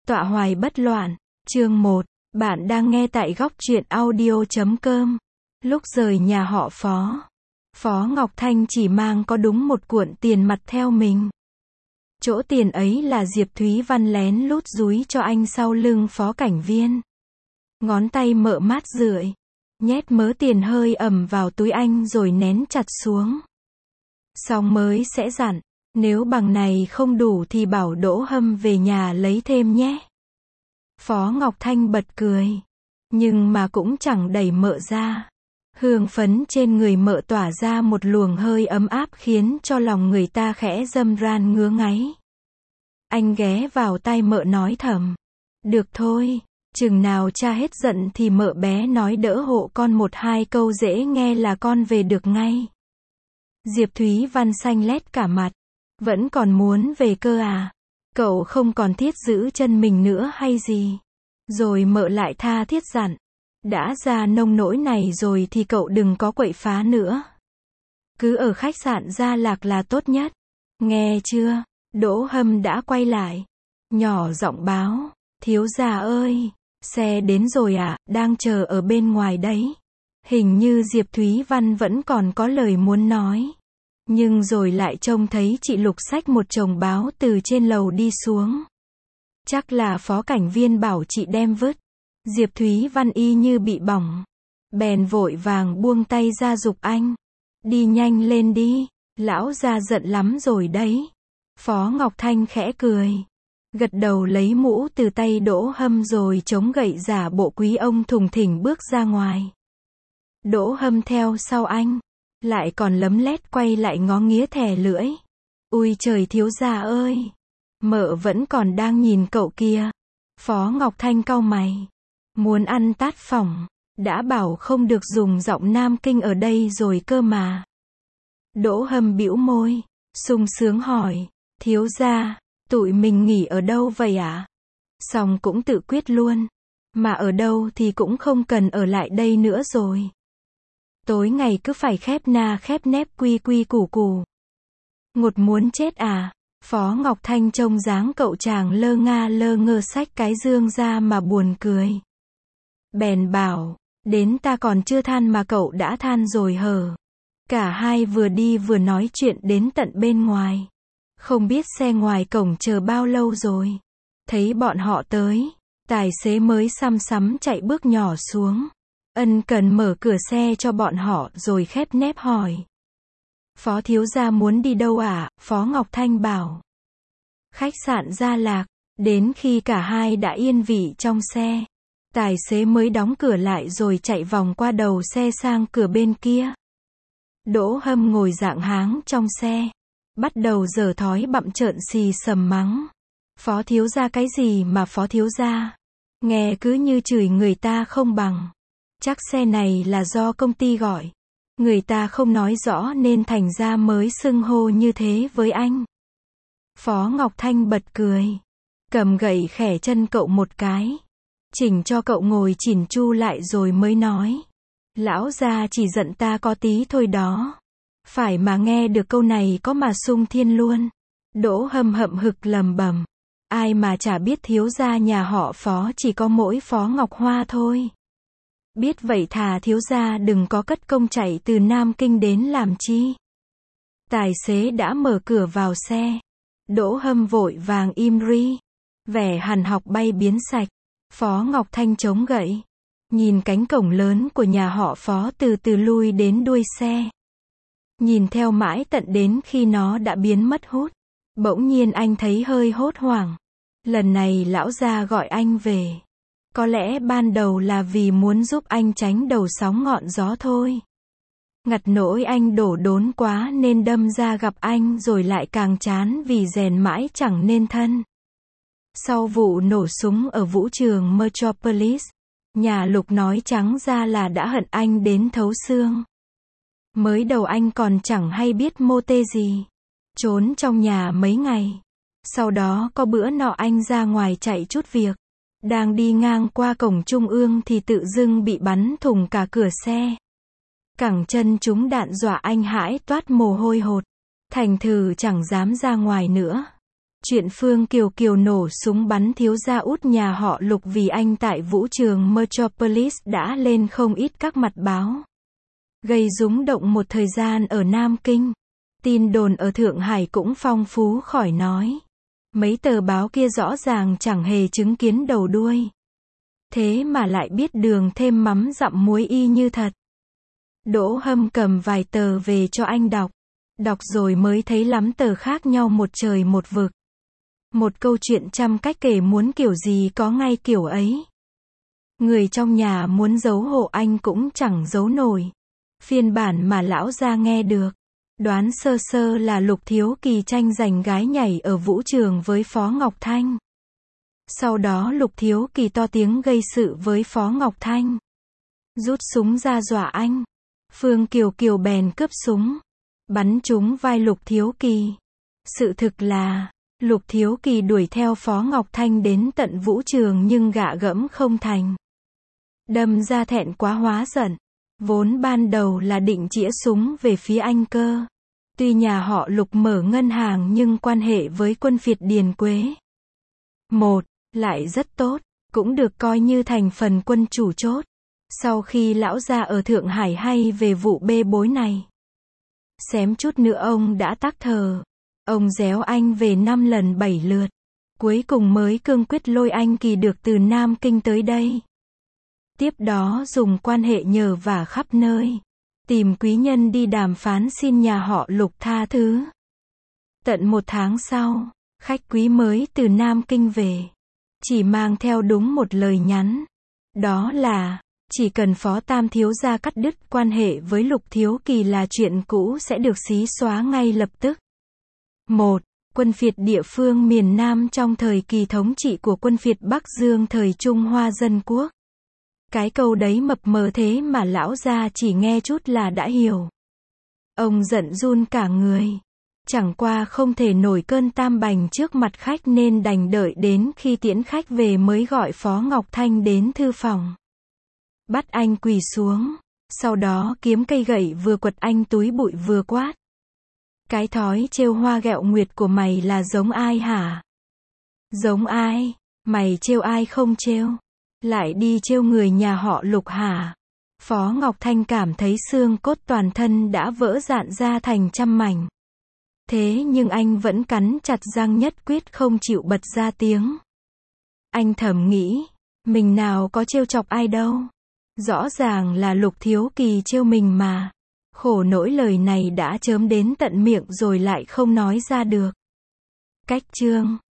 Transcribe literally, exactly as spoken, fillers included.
Tọa hoài bất loạn, chương một. Bạn đang nghe tại góc truyện audio chấm com. Lúc rời nhà họ Phó, Phó Ngọc Thanh chỉ mang có đúng một cuộn tiền mặt theo mình. Chỗ tiền ấy là Diệp Thúy Văn lén lút dúi cho anh sau lưng Phó Cảnh Viên. Ngón tay mợ mát rượi, nhét mớ tiền hơi ẩm vào túi anh rồi nén chặt xuống. Xong mới sẽ dặn, nếu bằng này không đủ thì bảo Đỗ Hâm về nhà lấy thêm nhé. Phó Ngọc Thanh bật cười, nhưng mà cũng chẳng đẩy mợ ra. Hương phấn trên người mợ tỏa ra một luồng hơi ấm áp khiến cho lòng người ta khẽ râm ran ngứa ngáy. Anh ghé vào tai mợ nói thầm, được thôi, chừng nào cha hết giận thì mợ bé nói đỡ hộ con một hai câu dễ nghe là con về được ngay. Diệp Thúy Văn xanh lét cả mặt, vẫn còn muốn về cơ à? Cậu không còn thiết giữ chân mình nữa hay gì? Rồi mợ lại tha thiết dặn, đã ra nông nỗi này rồi thì cậu đừng có quậy phá nữa. Cứ ở khách sạn Gia Lạc là tốt nhất. Nghe chưa? Đỗ Hâm đã quay lại, nhỏ giọng báo, thiếu gia ơi, xe đến rồi ạ, à, đang chờ ở bên ngoài đấy. Hình như Diệp Thúy Văn vẫn còn có lời muốn nói. Nhưng rồi lại trông thấy chị Lục xách một chồng báo từ trên lầu đi xuống. Chắc là Phó Cảnh Viên bảo chị đem vứt. Diệp Thúy Văn y như bị bỏng, bèn vội vàng buông tay ra giục anh, đi nhanh lên đi, lão gia giận lắm rồi đấy. Phó Ngọc Thanh khẽ cười, gật đầu lấy mũ từ tay Đỗ Hâm rồi chống gậy giả bộ quý ông thùng thình bước ra ngoài. Đỗ Hâm theo sau anh, lại còn lấm lét quay lại ngó nghía thè lưỡi. Ui trời thiếu gia ơi, mợ vẫn còn đang nhìn cậu kia. Phó Ngọc Thanh cau mày, muốn ăn tát phỏng, đã bảo không được dùng giọng Nam Kinh ở đây rồi cơ mà. Đỗ Hâm bĩu môi, sung sướng hỏi, thiếu gia, tụi mình nghỉ ở đâu vậy ạ? À? Xong cũng tự quyết luôn, mà ở đâu thì cũng không cần ở lại đây nữa rồi. Tối ngày cứ phải khép na khép nép quy quy củ củ. Ngột muốn chết à? Phó Ngọc Thanh trông dáng cậu chàng lơ nga lơ ngơ xách cái dương ra mà buồn cười. Bèn bảo, đến ta còn chưa than mà cậu đã than rồi hờ. Cả hai vừa đi vừa nói chuyện đến tận bên ngoài. Không biết xe ngoài cổng chờ bao lâu rồi. Thấy bọn họ tới, tài xế mới xăm xắm chạy bước nhỏ xuống. Ân cần mở cửa xe cho bọn họ rồi khép nép hỏi. Phó thiếu gia muốn đi đâu ạ? À? Phó Ngọc Thanh bảo. Khách sạn Gia Lạc. Đến khi cả hai đã yên vị trong xe, tài xế mới đóng cửa lại rồi chạy vòng qua đầu xe sang cửa bên kia. Đỗ Hâm ngồi dạng háng trong xe, bắt đầu giở thói bặm trợn xì sầm mắng. Phó thiếu gia cái gì mà phó thiếu gia? Nghe cứ như chửi người ta không bằng. Chắc xe này là do công ty gọi. Người ta không nói rõ nên thành ra mới xưng hô như thế với anh. Phó Ngọc Thanh bật cười, cầm gậy khẻ chân cậu một cái, chỉnh cho cậu ngồi chỉn chu lại rồi mới nói. Lão gia chỉ giận ta có tí thôi đó. Phải mà nghe được câu này có mà sung thiên luôn. Đỗ Hâm hậm hực lầm bầm. Ai mà chả biết thiếu gia nhà họ Phó chỉ có mỗi Phó Ngọc Hoa thôi. Biết vậy thà thiếu gia đừng có cất công chạy từ Nam Kinh đến làm chi. Tài xế đã mở cửa vào xe. Đỗ Hâm vội vàng im ri, vẻ hằn học bay biến sạch. Phó Ngọc Thanh chống gậy, nhìn cánh cổng lớn của nhà họ Phó từ từ lui đến đuôi xe. Nhìn theo mãi tận đến khi nó đã biến mất hút. Bỗng nhiên anh thấy hơi hốt hoảng. Lần này lão gia gọi anh về. Có lẽ ban đầu là vì muốn giúp anh tránh đầu sóng ngọn gió thôi. Ngặt nỗi anh đổ đốn quá nên đâm ra gặp anh rồi lại càng chán vì rèn mãi chẳng nên thân. Sau vụ nổ súng ở vũ trường Metropolis, nhà Lục nói trắng ra là đã hận anh đến thấu xương. Mới đầu anh còn chẳng hay biết mô tê gì. Trốn trong nhà mấy ngày. Sau đó có bữa nọ anh ra ngoài chạy chút việc. Đang đi ngang qua cổng trung ương thì tự dưng bị bắn thủng cả cửa xe. Cẳng chân trúng đạn dọa anh hãi toát mồ hôi hột. Thành thử chẳng dám ra ngoài nữa. Chuyện Phương Kiều Kiều nổ súng bắn thiếu gia út nhà họ Lục vì anh tại vũ trường Metropolis đã lên không ít các mặt báo, gây rúng động một thời gian ở Nam Kinh. Tin đồn ở Thượng Hải cũng phong phú khỏi nói. Mấy tờ báo kia rõ ràng chẳng hề chứng kiến đầu đuôi. Thế mà lại biết đường thêm mắm dặm muối y như thật. Đỗ Hâm cầm vài tờ về cho anh đọc. Đọc rồi mới thấy lắm tờ khác nhau một trời một vực. Một câu chuyện trăm cách kể muốn kiểu gì có ngay kiểu ấy. Người trong nhà muốn giấu hộ anh cũng chẳng giấu nổi. Phiên bản mà lão gia nghe được, đoán sơ sơ là Lục Thiếu Kỳ tranh giành gái nhảy ở vũ trường với Phó Ngọc Thanh. Sau đó Lục Thiếu Kỳ to tiếng gây sự với Phó Ngọc Thanh, rút súng ra dọa anh. Phương Kiều Kiều bèn cướp súng, bắn trúng vai Lục Thiếu Kỳ. Sự thực là, Lục Thiếu Kỳ đuổi theo Phó Ngọc Thanh đến tận vũ trường nhưng gạ gẫm không thành. Đâm ra thẹn quá hóa giận. Vốn ban đầu là định chĩa súng về phía anh cơ. Tuy nhà họ Lục mở ngân hàng nhưng quan hệ với quân phiệt Điền Quế một lại rất tốt, cũng được coi như thành phần quân chủ chốt. Sau khi lão gia ở Thượng Hải hay về vụ bê bối này, xém chút nữa ông đã tắc thờ. Ông réo anh về năm lần bảy lượt, cuối cùng mới cương quyết lôi anh Kỳ được từ Nam Kinh tới đây. Tiếp đó dùng quan hệ nhờ vả khắp nơi, tìm quý nhân đi đàm phán xin nhà họ Lục tha thứ. Tận một tháng sau, khách quý mới từ Nam Kinh về, chỉ mang theo đúng một lời nhắn. Đó là, chỉ cần Phó Tam thiếu gia cắt đứt quan hệ với Lục Thiếu Kỳ là chuyện cũ sẽ được xí xóa ngay lập tức. một. Quân phiệt địa phương miền Nam trong thời kỳ thống trị của quân phiệt Bắc Dương thời Trung Hoa Dân Quốc. Cái câu đấy mập mờ thế mà lão gia chỉ nghe chút là đã hiểu. Ông giận run cả người. Chẳng qua không thể nổi cơn tam bành trước mặt khách nên đành đợi đến khi tiễn khách về mới gọi Phó Ngọc Thanh đến thư phòng. Bắt anh quỳ xuống. Sau đó kiếm cây gậy vừa quật anh túi bụi vừa quát. Cái thói trêu hoa ghẹo nguyệt của mày là giống ai hả? Giống ai? Mày trêu ai không trêu? Lại đi trêu người nhà họ Lục hả? Phó Ngọc Thanh cảm thấy xương cốt toàn thân đã vỡ rạn ra thành trăm mảnh. Thế nhưng anh vẫn cắn chặt răng nhất quyết không chịu bật ra tiếng. Anh thầm nghĩ, mình nào có trêu chọc ai đâu. Rõ ràng là Lục Thiếu Kỳ trêu mình mà. Khổ nỗi lời này đã chớm đến tận miệng rồi lại không nói ra được. Cách chương